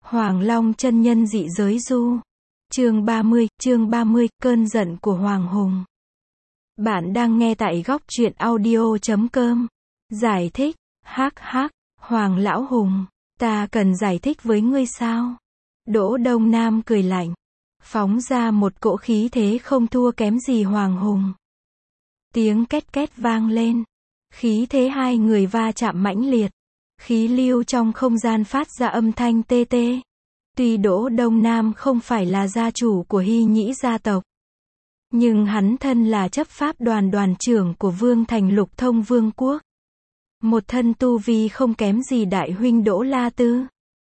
Hoàng Long chân nhân dị giới du. Chương 30, cơn giận của Hoàng Hùng. Bạn đang nghe tại góc truyện audio.com. Giải thích, Hoàng Lão Hùng, ta cần giải thích với ngươi sao? Đỗ Đông Nam cười lạnh, phóng ra một cỗ khí thế không thua kém gì Hoàng Hùng. Tiếng két két vang lên, khí thế hai người va chạm mãnh liệt, khí lưu trong không gian phát ra âm thanh tê tê. Tuy Đỗ Đông Nam không phải là gia chủ của Hy Nhĩ gia tộc, nhưng hắn thân là chấp pháp đoàn trưởng của Vương Thành Lục Thông Vương quốc. Một thân tu vi không kém gì đại huynh Đỗ La Tư.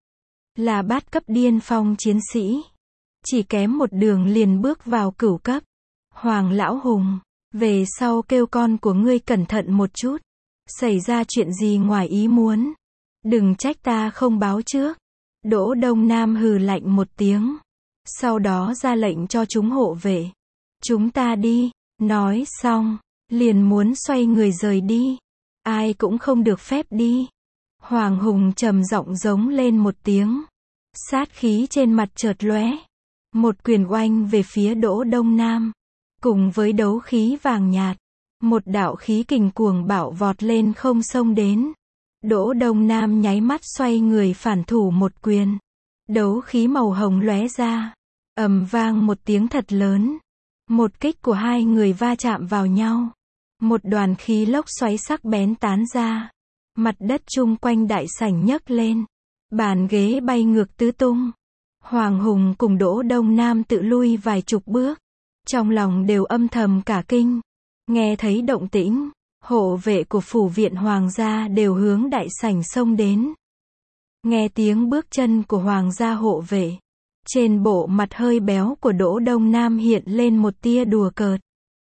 Là bát cấp điên phong chiến sĩ. Chỉ kém một đường liền bước vào cửu cấp. Hoàng Lão Hùng, về sau kêu con của ngươi cẩn thận một chút. Xảy ra chuyện gì ngoài ý muốn, đừng trách ta không báo trước. Đỗ Đông Nam hừ lạnh một tiếng, sau đó ra lệnh cho chúng hộ vệ. Chúng ta đi, nói xong, liền muốn xoay người rời đi. Ai cũng không được phép đi. Hoàng Hùng trầm giọng giống lên một tiếng. Sát khí trên mặt chợt lóe. Một quyền oanh về phía Đỗ Đông Nam. Cùng với đấu khí vàng nhạt, một đạo khí kình cuồng bạo vọt lên không xông đến. Đỗ Đông Nam nháy mắt xoay người phản thủ một quyền. Đấu khí màu hồng lóe ra. Ầm vang một tiếng thật lớn. Một kích của hai người va chạm vào nhau. Một đoàn khí lốc xoáy sắc bén tán ra. Mặt đất chung quanh đại sảnh nhấc lên. Bàn ghế bay ngược tứ tung. Hoàng Hùng cùng Đỗ Đông Nam tự lui vài chục bước. Trong lòng đều âm thầm cả kinh. Nghe thấy động tĩnh, hộ vệ của phủ viện hoàng gia đều hướng đại sảnh xông đến. Nghe tiếng bước chân của hoàng gia hộ vệ, trên bộ mặt hơi béo của Đỗ Đông Nam hiện lên một tia đùa cợt.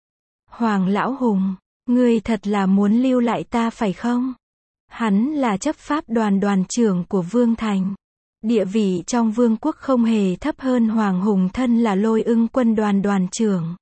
Hoàng Lão Hùng, ngươi thật là muốn lưu lại ta phải không? Hắn là chấp pháp đoàn trưởng của Vương Thành. Địa vị trong vương quốc không hề thấp hơn Hoàng Hùng thân là Lôi Ưng quân đoàn trưởng.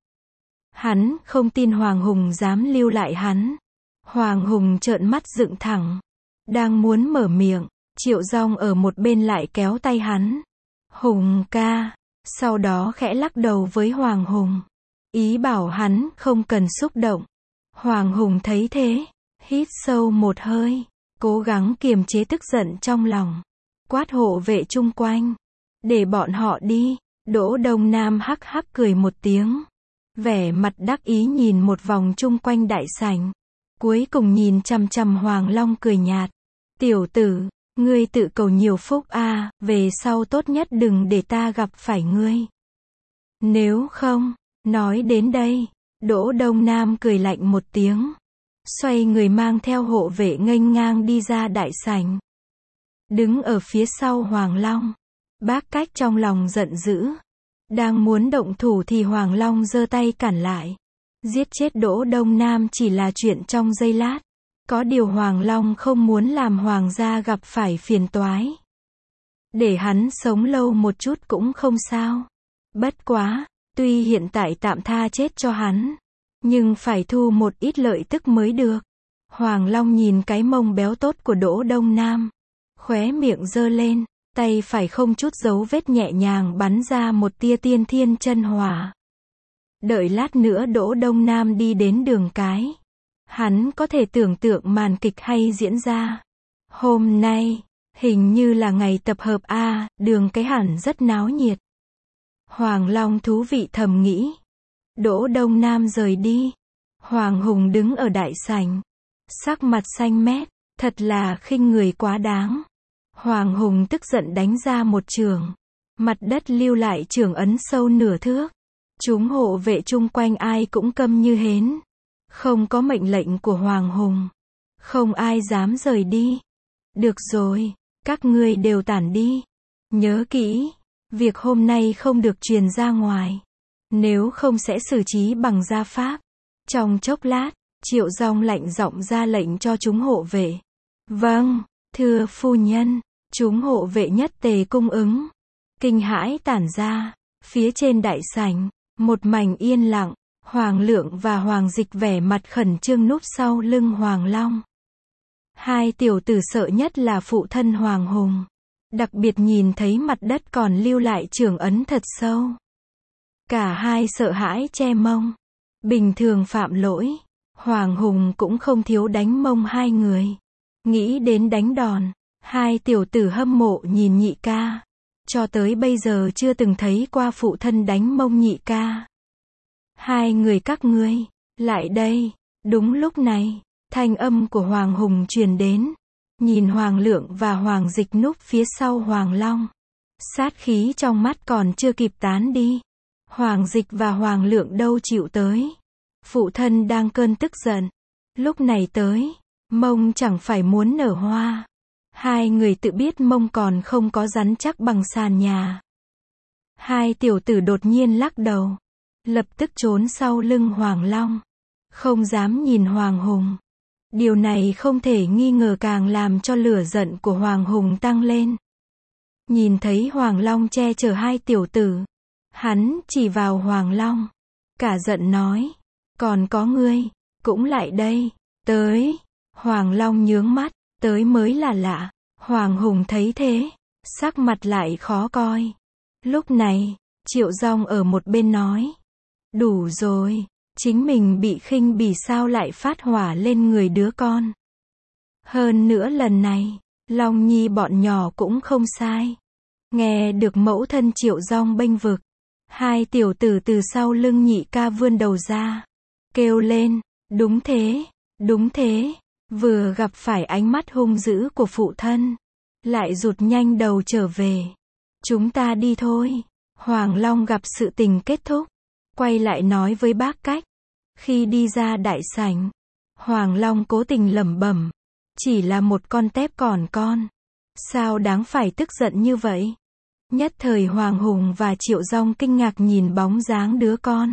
Hắn không tin Hoàng Hùng dám lưu lại hắn. Hoàng Hùng trợn mắt dựng thẳng, đang muốn mở miệng, Triệu Dung ở một bên lại kéo tay hắn. Hùng ca, sau đó khẽ lắc đầu với Hoàng Hùng, ý bảo hắn không cần xúc động. Hoàng Hùng thấy thế, hít sâu một hơi, cố gắng kiềm chế tức giận trong lòng, quát hộ vệ chung quanh, để bọn họ đi. Đỗ Đông Nam hắc cười một tiếng, vẻ mặt đắc ý nhìn một vòng chung quanh đại sảnh, cuối cùng nhìn chằm chằm Hoàng Long cười nhạt. Tiểu tử, ngươi tự cầu nhiều phúc a, về sau tốt nhất đừng để ta gặp phải ngươi. Nếu không, nói đến đây, Đỗ Đông Nam cười lạnh một tiếng, xoay người mang theo hộ vệ nghênh ngang đi ra đại sảnh. Đứng ở phía sau Hoàng Long, Bác Cách trong lòng giận dữ, đang muốn động thủ thì Hoàng Long giơ tay cản lại. Giết chết Đỗ Đông Nam chỉ là chuyện trong giây lát. Có điều Hoàng Long không muốn làm hoàng gia gặp phải phiền toái. Để hắn sống lâu một chút cũng không sao. Bất quá, tuy hiện tại tạm tha chết cho hắn, nhưng phải thu một ít lợi tức mới được. Hoàng Long nhìn cái mông béo tốt của Đỗ Đông Nam, khóe miệng giơ lên, tay phải không chút dấu vết nhẹ nhàng bắn ra một tia tiên thiên chân hỏa. Đợi lát nữa Đỗ Đông Nam đi đến đường cái, hắn có thể tưởng tượng màn kịch hay diễn ra. Hôm nay, hình như là ngày tập hợp a, đường cái hẳn rất náo nhiệt. Hoàng Long thú vị thầm nghĩ. Đỗ Đông Nam rời đi. Hoàng Hùng đứng ở đại sảnh, sắc mặt xanh mét, thật là khinh người quá đáng. Hoàng Hùng tức giận đánh ra một chưởng, mặt đất lưu lại chưởng ấn sâu nửa thước. Chúng hộ vệ chung quanh ai cũng câm như hến. Không có mệnh lệnh của Hoàng Hùng, không ai dám rời đi. Được rồi, các ngươi đều tản đi. Nhớ kỹ, việc hôm nay không được truyền ra ngoài, nếu không sẽ xử trí bằng gia pháp. Trong chốc lát, Triệu Dung lạnh giọng ra lệnh cho chúng hộ vệ. Vâng, thưa phu nhân. Chúng hộ vệ nhất tề cung ứng. Kinh hãi tản ra, phía trên đại sảnh, một mảnh yên lặng. Hoàng Lượng và Hoàng Dịch vẻ mặt khẩn trương núp sau lưng Hoàng Long. Hai tiểu tử sợ nhất là phụ thân Hoàng Hùng. Đặc biệt nhìn thấy mặt đất còn lưu lại trưởng ấn thật sâu. Cả hai sợ hãi che mông. Bình thường phạm lỗi, Hoàng Hùng cũng không thiếu đánh mông hai người. Nghĩ đến đánh đòn, hai tiểu tử hâm mộ nhìn nhị ca. Cho tới bây giờ chưa từng thấy qua phụ thân đánh mông nhị ca. Hai người các ngươi, lại đây. Đúng lúc này, thanh âm của Hoàng Hùng truyền đến. Nhìn Hoàng Lượng và Hoàng Dịch núp phía sau Hoàng Long. Sát khí trong mắt còn chưa kịp tán đi. Hoàng Dịch và Hoàng Lượng đâu chịu tới. Phụ thân đang cơn tức giận. Lúc này tới, mông chẳng phải muốn nở hoa. Hai người tự biết mông còn không có rắn chắc bằng sàn nhà. Hai tiểu tử đột nhiên lắc đầu. Lập tức trốn sau lưng Hoàng Long. Không dám nhìn Hoàng Hùng. Điều này không thể nghi ngờ càng làm cho lửa giận của Hoàng Hùng tăng lên. Nhìn thấy Hoàng Long che chở hai tiểu tử. Hắn chỉ vào Hoàng Long. Cả giận nói. Còn có ngươi, cũng lại đây. Tới. Hoàng Long nhướng mắt. Tới mới là lạ. Hoàng Hùng thấy thế. Sắc mặt lại khó coi. Lúc này, Triệu Dong ở một bên nói. Đủ rồi. Chính mình bị khinh bỉ sao lại phát hỏa lên người đứa con. Hơn nữa lần này, Long Nhi bọn nhỏ cũng không sai. Nghe được mẫu thân Triệu Dong bênh vực. Hai tiểu tử từ sau lưng nhị ca vươn đầu ra. Kêu lên, đúng thế, đúng thế. Vừa gặp phải ánh mắt hung dữ của phụ thân. Lại rụt nhanh đầu trở về. Chúng ta đi thôi. Hoàng Long gặp sự tình kết thúc. Quay lại nói với bác Cách. Khi đi ra đại sảnh, Hoàng Long cố tình lẩm bẩm. Chỉ là một con tép còn con. Sao đáng phải tức giận như vậy? Nhất thời Hoàng Hùng và Triệu Dong kinh ngạc nhìn bóng dáng đứa con.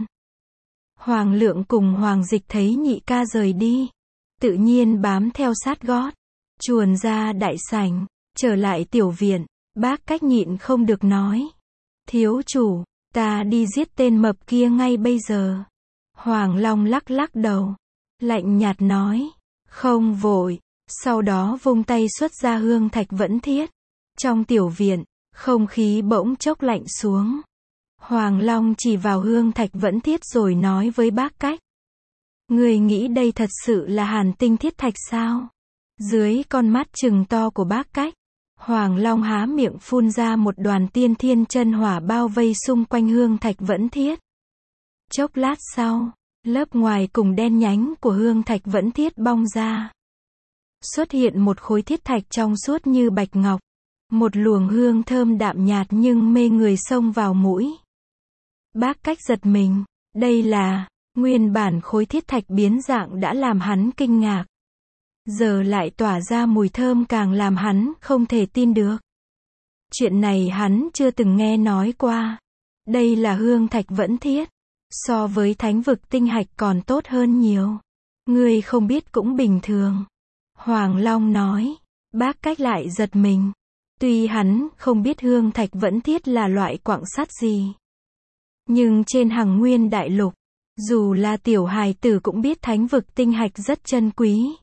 Hoàng Lượng cùng Hoàng Dịch thấy nhị ca rời đi. Tự nhiên bám theo sát gót. Chuồn ra đại sảnh, trở lại tiểu viện. Bác Cách nhịn không được nói. Thiếu chủ, ta đi giết tên mập kia ngay bây giờ. Hoàng Long lắc lắc đầu. Lạnh nhạt nói. Không vội. Sau đó vung tay xuất ra hương thạch vẫn thiết. Trong tiểu viện, không khí bỗng chốc lạnh xuống. Hoàng Long chỉ vào hương thạch vẫn thiết rồi nói với bác Cách. Người nghĩ đây thật sự là hàn tinh thiết thạch sao? Dưới con mắt trừng to của bác Cách, Hoàng Long há miệng phun ra một đoàn tiên thiên chân hỏa bao vây xung quanh hương thạch vẫn thiết. Chốc lát sau, lớp ngoài cùng đen nhánh của hương thạch vẫn thiết bong ra. Xuất hiện một khối thiết thạch trong suốt như bạch ngọc. Một luồng hương thơm đạm nhạt nhưng mê người xông vào mũi. Bác Cách giật mình. Đây là, nguyên bản khối thiết thạch biến dạng đã làm hắn kinh ngạc. Giờ lại tỏa ra mùi thơm càng làm hắn không thể tin được. Chuyện này hắn chưa từng nghe nói qua. Đây là hương thạch vẫn thiết. So với thánh vực tinh hạch còn tốt hơn nhiều. Ngươi không biết cũng bình thường. Hoàng Long nói. Bác Cách lại giật mình. Tuy hắn không biết hương thạch vẫn thiết là loại quặng sắt gì. Nhưng trên Hằng Nguyên đại lục, dù là tiểu hài tử cũng biết thánh vực tinh hạch rất chân quý.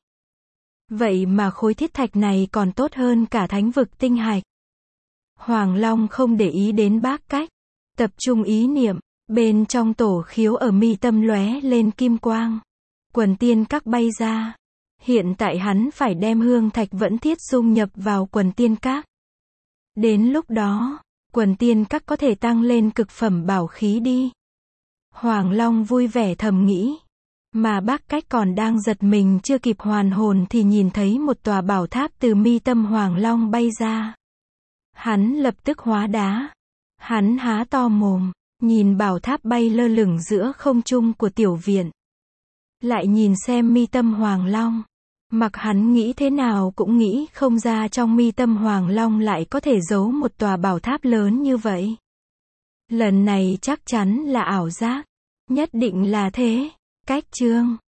Vậy mà khối thiết thạch này còn tốt hơn cả thánh vực tinh hạch. Hoàng Long không để ý đến bác Cách. Tập trung ý niệm. Bên trong tổ khiếu ở mi tâm lóe lên kim quang. Quần tiên các bay ra. Hiện tại hắn phải đem hương thạch vẫn thiết dung nhập vào quần tiên các. Đến lúc đó, quần tiên các có thể tăng lên cực phẩm bảo khí đi. Hoàng Long vui vẻ thầm nghĩ. Mà bác Cách còn đang giật mình chưa kịp hoàn hồn thì nhìn thấy một tòa bảo tháp từ mi tâm Hoàng Long bay ra. Hắn lập tức hóa đá. Hắn há to mồm, nhìn bảo tháp bay lơ lửng giữa không trung của tiểu viện. Lại nhìn xem mi tâm Hoàng Long. Mặc hắn nghĩ thế nào cũng nghĩ không ra trong mi tâm Hoàng Long lại có thể giấu một tòa bảo tháp lớn như vậy. Lần này chắc chắn là ảo giác. Nhất định là thế. Cách chương